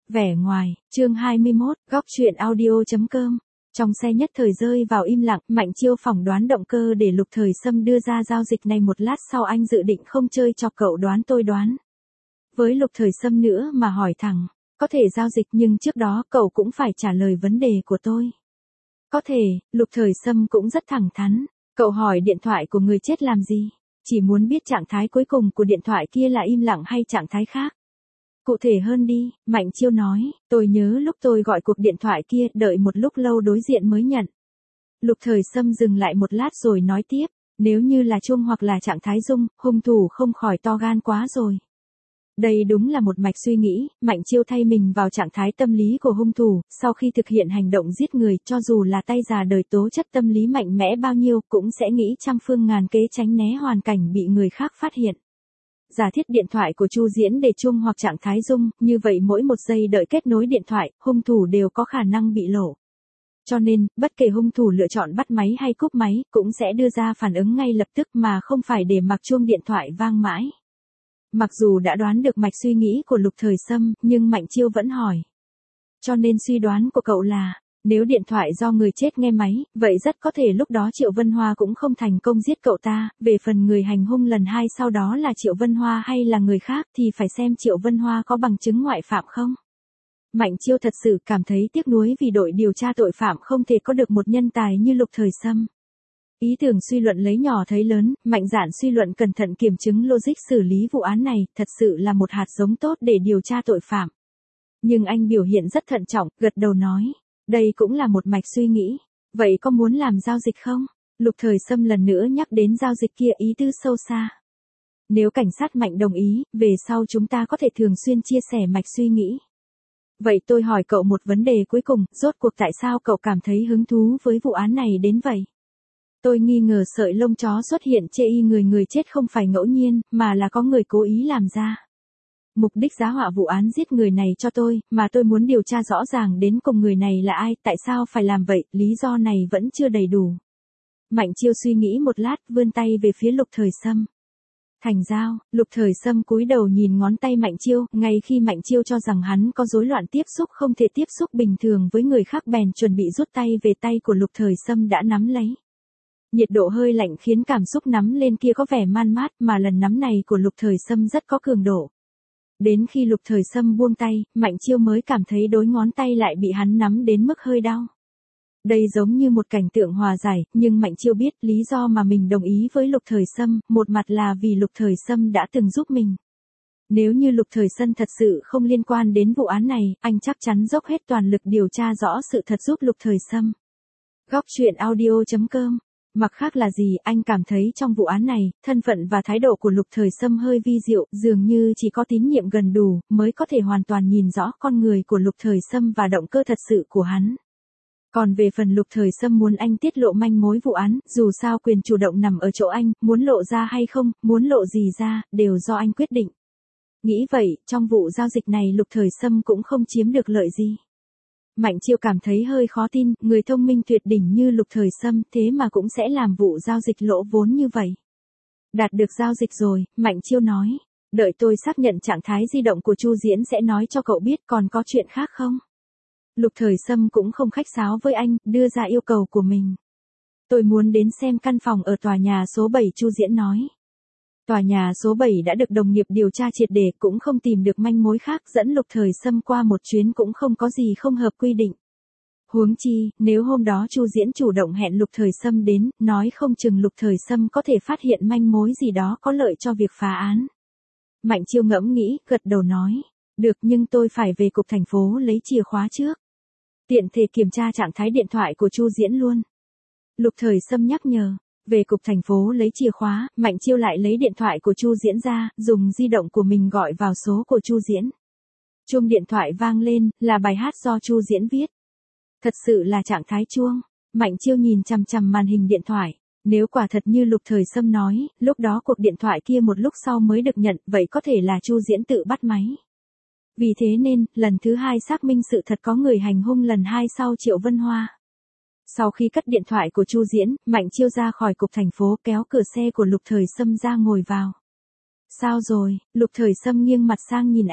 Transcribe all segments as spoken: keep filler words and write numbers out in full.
Vẻ ngoài, chương hai mươi mốt, góc truyện audio.com. Trong xe nhất thời rơi vào im lặng, Mạnh Chiêu phỏng đoán động cơ để Lục Thời Sâm đưa ra giao dịch này một lát sau anh dự định không chơi cho cậu đoán tôi đoán. Với Lục Thời Sâm nữa mà hỏi thẳng, có thể giao dịch nhưng trước đó cậu cũng phải trả lời vấn đề của tôi. Có thể, Lục Thời Sâm cũng rất thẳng thắn, cậu hỏi điện thoại của người chết làm gì? Chỉ muốn biết trạng thái cuối cùng của điện thoại kia là im lặng hay trạng thái khác. Cụ thể hơn đi, Mạnh Chiêu nói, tôi nhớ lúc tôi gọi cuộc điện thoại kia, đợi một lúc lâu đối diện mới nhận. Lục Thời Sâm dừng lại một lát rồi nói tiếp, nếu như là chuông hoặc là trạng thái rung, hung thủ không khỏi to gan quá rồi. Đây đúng là một mạch suy nghĩ, Mạnh Chiêu thay mình vào trạng thái tâm lý của hung thủ, sau khi thực hiện hành động giết người, cho dù là tay già đời tố chất tâm lý mạnh mẽ bao nhiêu, cũng sẽ nghĩ trăm phương ngàn kế tránh né hoàn cảnh bị người khác phát hiện. Giả thiết điện thoại của Chu Diễn để chuông hoặc trạng thái rung, như vậy mỗi một giây đợi kết nối điện thoại, hung thủ đều có khả năng bị lộ. Cho nên, bất kể hung thủ lựa chọn bắt máy hay cúp máy, cũng sẽ đưa ra phản ứng ngay lập tức mà không phải để mặc chuông điện thoại vang mãi. Mặc dù đã đoán được mạch suy nghĩ của Lục Thời Sâm, nhưng Mạnh Chiêu vẫn hỏi. Cho nên suy đoán của cậu là, nếu điện thoại do người chết nghe máy, vậy rất có thể lúc đó Triệu Vân Hoa cũng không thành công giết cậu ta, về phần người hành hung lần hai sau đó là Triệu Vân Hoa hay là người khác thì phải xem Triệu Vân Hoa có bằng chứng ngoại phạm không. Mạnh Chiêu thật sự cảm thấy tiếc nuối vì đội điều tra tội phạm không thể có được một nhân tài như Lục Thời Sâm. Ý tưởng suy luận lấy nhỏ thấy lớn, mạnh dạn suy luận cẩn thận kiểm chứng logic xử lý vụ án này, thật sự là một hạt giống tốt để điều tra tội phạm. Nhưng anh biểu hiện rất thận trọng, gật đầu nói, đây cũng là một mạch suy nghĩ. Vậy có muốn làm giao dịch không? Lục Thời Sâm lần nữa nhắc đến giao dịch kia, ý tư sâu xa. Nếu cảnh sát Mạnh đồng ý, về sau chúng ta có thể thường xuyên chia sẻ mạch suy nghĩ. Vậy tôi hỏi cậu một vấn đề cuối cùng, rốt cuộc tại sao cậu cảm thấy hứng thú với vụ án này đến vậy? Tôi nghi ngờ sợi lông chó xuất hiện chê y người người chết không phải ngẫu nhiên, mà là có người cố ý làm ra. Mục đích giá họa vụ án giết người này cho tôi, mà tôi muốn điều tra rõ ràng đến cùng người này là ai, tại sao phải làm vậy, lý do này vẫn chưa đầy đủ. Mạnh Chiêu suy nghĩ một lát, vươn tay về phía Lục Thời Sâm. Thành giao, Lục Thời Sâm cúi đầu nhìn ngón tay Mạnh Chiêu, ngay khi Mạnh Chiêu cho rằng hắn có rối loạn tiếp xúc không thể tiếp xúc bình thường với người khác bèn chuẩn bị rút tay về, tay của Lục Thời Sâm đã nắm lấy. Nhiệt độ hơi lạnh khiến cảm xúc nắm lên kia có vẻ man mát, mà lần nắm này của Lục Thời Sâm rất có cường độ. Đến khi Lục Thời Sâm buông tay, Mạnh Chiêu mới cảm thấy đôi ngón tay lại bị hắn nắm đến mức hơi đau. Đây giống như một cảnh tượng hòa giải, nhưng Mạnh Chiêu biết lý do mà mình đồng ý với Lục Thời Sâm, một mặt là vì Lục Thời Sâm đã từng giúp mình. Nếu như Lục Thời Sâm thật sự không liên quan đến vụ án này, anh chắc chắn dốc hết toàn lực điều tra rõ sự thật giúp Lục Thời Sâm. Góc truyện audio.com. Mặc khác là gì, anh cảm thấy trong vụ án này, thân phận và thái độ của Lục Thời Sâm hơi vi diệu, dường như chỉ có tín nhiệm gần đủ, mới có thể hoàn toàn nhìn rõ con người của Lục Thời Sâm và động cơ thật sự của hắn. Còn về phần Lục Thời Sâm muốn anh tiết lộ manh mối vụ án, dù sao quyền chủ động nằm ở chỗ anh, muốn lộ ra hay không, muốn lộ gì ra, đều do anh quyết định. Nghĩ vậy, trong vụ giao dịch này Lục Thời Sâm cũng không chiếm được lợi gì. Mạnh Chiêu cảm thấy hơi khó tin, người thông minh tuyệt đỉnh như Lục Thời Sâm thế mà cũng sẽ làm vụ giao dịch lỗ vốn như vậy. Đạt được giao dịch rồi, Mạnh Chiêu nói, đợi tôi xác nhận trạng thái di động của Chu Diễn sẽ nói cho cậu biết, còn có chuyện khác không? Lục Thời Sâm cũng không khách sáo với anh, đưa ra yêu cầu của mình. Tôi muốn đến xem căn phòng ở tòa nhà số bảy, Chu Diễn nói. Tòa nhà số bảy đã được đồng nghiệp điều tra triệt để, cũng không tìm được manh mối khác, dẫn Lục Thời Sâm qua một chuyến cũng không có gì không hợp quy định. Huống chi, nếu hôm đó Chu Diễn chủ động hẹn Lục Thời Sâm đến, nói không chừng Lục Thời Sâm có thể phát hiện manh mối gì đó có lợi cho việc phá án. Mạnh Chiêu ngẫm nghĩ, gật đầu nói, được, nhưng tôi phải về cục thành phố lấy chìa khóa trước. Tiện thể kiểm tra trạng thái điện thoại của Chu Diễn luôn. Lục Thời Sâm nhắc nhở. Về cục thành phố lấy chìa khóa, Mạnh Chiêu lại lấy điện thoại của Chu Diễn ra, dùng di động của mình gọi vào số của Chu Diễn. Chuông điện thoại vang lên, là bài hát do Chu Diễn viết. Thật sự là trạng thái chuông. Mạnh Chiêu nhìn chằm chằm màn hình điện thoại. Nếu quả thật như Lục Thời Sâm nói, lúc đó cuộc điện thoại kia một lúc sau mới được nhận, vậy có thể là Chu Diễn tự bắt máy. Vì thế nên, lần thứ hai xác minh sự thật có người hành hung lần hai sau Triệu Vân Hoa. Sau khi cất điện thoại của Chu Diễn, Mạnh Chiêu ra khỏi cục thành phố, kéo cửa xe của Lục Thời Sâm ra ngồi vào. Sao rồi? Lục Thời Sâm nghiêng mặt sang nhìn anh.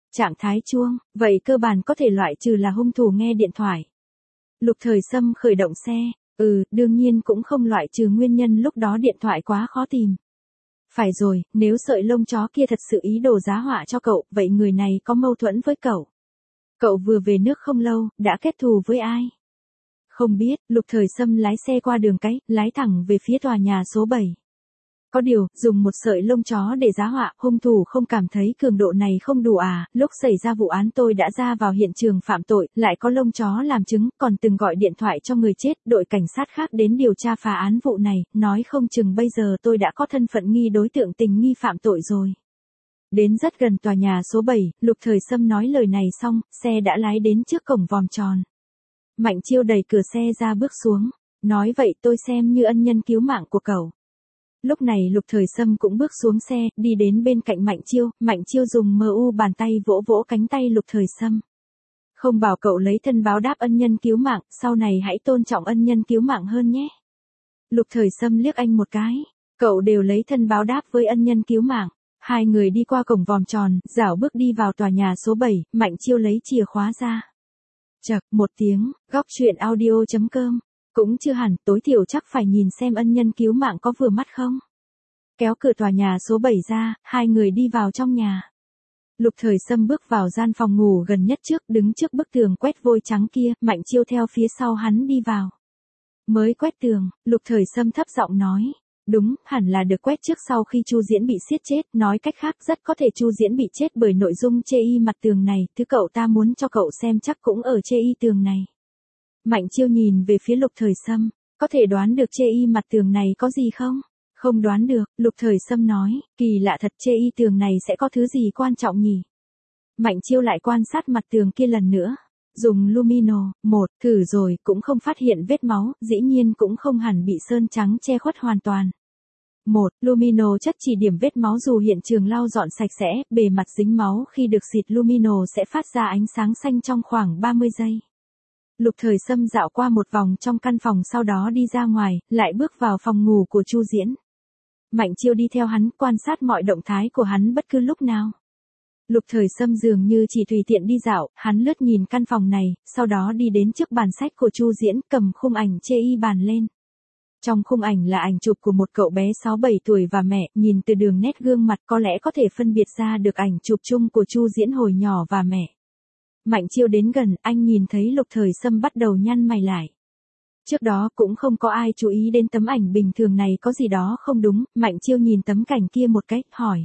Trạng thái chuông, vậy cơ bản có thể loại trừ là hung thủ nghe điện thoại. Lục Thời Sâm khởi động xe, ừ, đương nhiên cũng không loại trừ nguyên nhân lúc đó điện thoại quá khó tìm. Phải rồi, nếu sợi lông chó kia thật sự ý đồ giá họa cho cậu, vậy người này có mâu thuẫn với cậu. Cậu vừa về nước không lâu, đã kết thù với ai? Không biết, Lục Thời Sâm lái xe qua đường cái, lái thẳng về phía tòa nhà số bảy. Có điều, dùng một sợi lông chó để giá họa, hung thủ không cảm thấy cường độ này không đủ à, lúc xảy ra vụ án tôi đã ra vào hiện trường phạm tội, lại có lông chó làm chứng, còn từng gọi điện thoại cho người chết, đội cảnh sát khác đến điều tra phá án vụ này, nói không chừng bây giờ tôi đã có thân phận nghi đối tượng tình nghi phạm tội rồi. Đến rất gần tòa nhà số bảy, Lục Thời Sâm nói lời này xong, xe đã lái đến trước cổng vòm tròn. Mạnh Chiêu đẩy cửa xe ra bước xuống, nói vậy tôi xem như ân nhân cứu mạng của cậu. Lúc này Lục Thời Sâm cũng bước xuống xe, đi đến bên cạnh Mạnh Chiêu, Mạnh Chiêu dùng mờ u bàn tay vỗ vỗ cánh tay Lục Thời Sâm. Không bảo cậu lấy thân báo đáp ân nhân cứu mạng, sau này hãy tôn trọng ân nhân cứu mạng hơn nhé. Lục Thời Sâm liếc anh một cái, cậu đều lấy thân báo đáp với ân nhân cứu mạng. Hai người đi qua cổng vòm tròn, dảo bước đi vào tòa nhà số bảy, Mạnh Chiêu lấy chìa khóa ra. Chậc, một tiếng, góc truyện audio chấm com. Cũng chưa hẳn, tối thiểu chắc phải nhìn xem ân nhân cứu mạng có vừa mắt không. Kéo cửa tòa nhà số bảy ra, hai người đi vào trong nhà. Lục Thời Sâm bước vào gian phòng ngủ gần nhất trước, đứng trước bức tường quét vôi trắng kia, Mạnh Chiêu theo phía sau hắn đi vào. Mới quét tường, Lục Thời Sâm thấp giọng nói. Đúng, hẳn là được quét trước sau khi Chu Diễn bị siết chết, nói cách khác rất có thể Chu Diễn bị chết bởi nội dung chê y mặt tường này, thứ cậu ta muốn cho cậu xem chắc cũng ở chê y tường này. Mạnh Chiêu nhìn về phía Lục Thời Sâm, có thể đoán được chê y mặt tường này có gì không? Không đoán được, Lục Thời Sâm nói, kỳ lạ thật, chê y tường này sẽ có thứ gì quan trọng nhỉ? Mạnh Chiêu lại quan sát mặt tường kia lần nữa. Dùng Lumino, một, thử rồi, cũng không phát hiện vết máu, dĩ nhiên cũng không hẳn bị sơn trắng che khuất hoàn toàn. Một, Lumino chất chỉ điểm vết máu dù hiện trường lau dọn sạch sẽ, bề mặt dính máu khi được xịt Lumino sẽ phát ra ánh sáng xanh trong khoảng ba mươi giây. Lục Thời Sâm dạo qua một vòng trong căn phòng sau đó đi ra ngoài, lại bước vào phòng ngủ của Chu Diễn. Mạnh Chiêu đi theo hắn, quan sát mọi động thái của hắn bất cứ lúc nào. Lục Thời Sâm dường như chỉ tùy tiện đi dạo, hắn lướt nhìn căn phòng này, sau đó đi đến trước bàn sách của Chu Diễn, cầm khung ảnh chê y bàn lên. Trong khung ảnh là ảnh chụp của một cậu bé sáu bảy tuổi và mẹ, nhìn từ đường nét gương mặt có lẽ có thể phân biệt ra được ảnh chụp chung của Chu Diễn hồi nhỏ và mẹ. Mạnh Chiêu đến gần, anh nhìn thấy Lục Thời Sâm bắt đầu nhăn mày lại. Trước đó cũng không có ai chú ý đến tấm ảnh bình thường này có gì đó không đúng, Mạnh Chiêu nhìn tấm cảnh kia một cách, hỏi.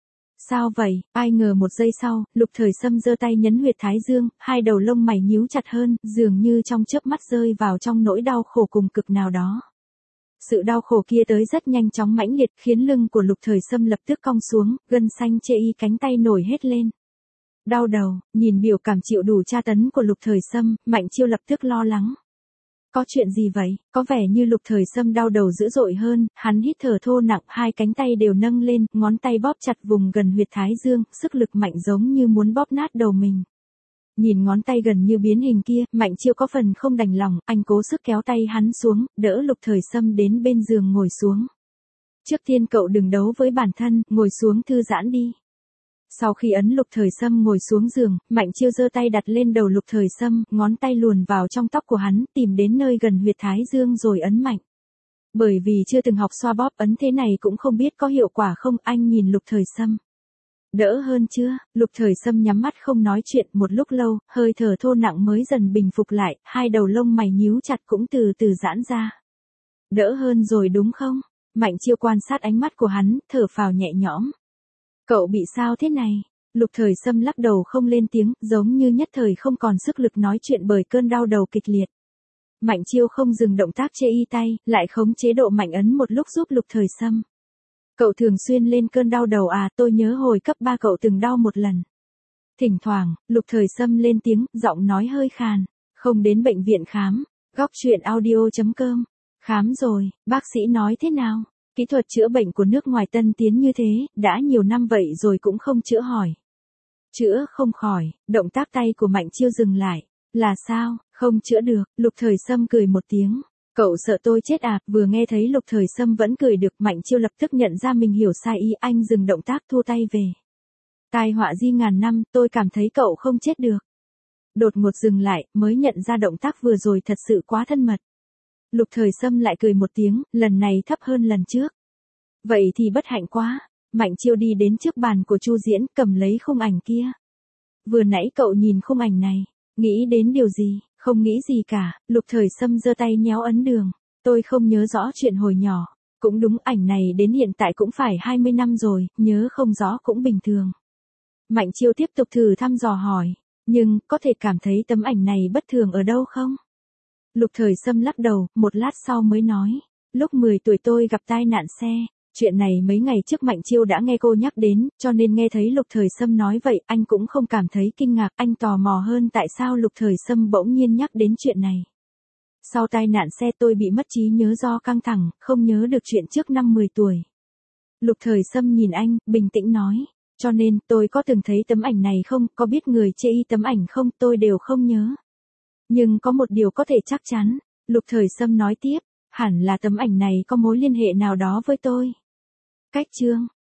Sao vậy? Ai ngờ một giây sau, Lục Thời Sâm giơ tay nhấn huyệt thái dương, hai đầu lông mày nhíu chặt hơn, dường như trong chớp mắt rơi vào trong nỗi đau khổ cùng cực nào đó. Sự đau khổ kia tới rất nhanh chóng mãnh liệt, khiến lưng của Lục Thời Sâm lập tức cong xuống, gân xanh chê y cánh tay nổi hết lên. Đau đầu, nhìn biểu cảm chịu đủ tra tấn của Lục Thời Sâm, Mạnh Chiêu lập tức lo lắng. Có chuyện gì vậy? Có vẻ như Lục Thời Sâm đau đầu dữ dội hơn, hắn hít thở thô nặng, hai cánh tay đều nâng lên, ngón tay bóp chặt vùng gần huyệt thái dương, sức lực mạnh giống như muốn bóp nát đầu mình. Nhìn ngón tay gần như biến hình kia, Mạnh Chiêu có phần không đành lòng, anh cố sức kéo tay hắn xuống, đỡ Lục Thời Sâm đến bên giường ngồi xuống. Trước tiên cậu đừng đấu với bản thân, ngồi xuống thư giãn đi. Sau khi ấn Lục Thời Sâm ngồi xuống giường, Mạnh Chiêu giơ tay đặt lên đầu Lục Thời Sâm, ngón tay luồn vào trong tóc của hắn, tìm đến nơi gần huyệt thái dương rồi ấn mạnh. Bởi vì chưa từng học xoa bóp, ấn thế này cũng không biết có hiệu quả không, anh nhìn Lục Thời Sâm. Đỡ hơn chưa? Lục Thời Sâm nhắm mắt không nói chuyện một lúc lâu, hơi thở thô nặng mới dần bình phục lại, hai đầu lông mày nhíu chặt cũng từ từ giãn ra. Đỡ hơn rồi đúng không? Mạnh Chiêu quan sát ánh mắt của hắn, thở phào nhẹ nhõm. Cậu bị sao thế này? Lục Thời Sâm lắc đầu không lên tiếng, giống như nhất thời không còn sức lực nói chuyện bởi cơn đau đầu kịch liệt. Mạnh Chiêu không dừng động tác chê y tay, lại khống chế độ mạnh ấn một lúc giúp Lục Thời Sâm. Cậu thường xuyên lên cơn đau đầu à, tôi nhớ hồi cấp ba cậu từng đau một lần. Thỉnh thoảng, Lục Thời Sâm lên tiếng, giọng nói hơi khàn. Không đến bệnh viện khám. Góc truyện audio chấm com. Khám rồi, bác sĩ nói thế nào? Kỹ thuật chữa bệnh của nước ngoài tân tiến như thế, đã nhiều năm vậy rồi cũng không chữa hỏi. Chữa không khỏi, động tác tay của Mạnh Chiêu dừng lại. Là sao, không chữa được, Lục Thời Sâm cười một tiếng. Cậu sợ tôi chết à, vừa nghe thấy Lục Thời Sâm vẫn cười được, Mạnh Chiêu lập tức nhận ra mình hiểu sai ý, anh dừng động tác thu tay về. Tai họa di ngàn năm, tôi cảm thấy cậu không chết được. Đột ngột dừng lại, mới nhận ra động tác vừa rồi thật sự quá thân mật. Lục Thời Sâm lại cười một tiếng, lần này thấp hơn lần trước. Vậy thì bất hạnh quá. Mạnh Chiêu đi đến trước bàn của Chu Diễn, cầm lấy khung ảnh kia. Vừa nãy cậu nhìn khung ảnh này, nghĩ đến điều gì? Không nghĩ gì cả. Lục Thời Sâm giơ tay nhéo ấn đường. Tôi không nhớ rõ chuyện hồi nhỏ. Cũng đúng, ảnh này đến hiện tại cũng phải hai mươi năm rồi, nhớ không rõ cũng bình thường. Mạnh Chiêu tiếp tục thử thăm dò hỏi. Nhưng, có thể cảm thấy tấm ảnh này bất thường ở đâu không? Lục Thời Sâm lắc đầu, một lát sau mới nói. Lúc mười tuổi tôi gặp tai nạn xe. Chuyện này mấy ngày trước Mạnh Chiêu đã nghe cô nhắc đến, cho nên nghe thấy Lục Thời Sâm nói vậy, anh cũng không cảm thấy kinh ngạc, anh tò mò hơn tại sao Lục Thời Sâm bỗng nhiên nhắc đến chuyện này. Sau tai nạn xe tôi bị mất trí nhớ do căng thẳng, không nhớ được chuyện trước năm mười tuổi. Lục Thời Sâm nhìn anh, bình tĩnh nói, cho nên tôi có từng thấy tấm ảnh này không, có biết người chê y tấm ảnh không, tôi đều không nhớ. Nhưng có một điều có thể chắc chắn, Lục Thời Sâm nói tiếp, hẳn là tấm ảnh này có mối liên hệ nào đó với tôi. Cách chương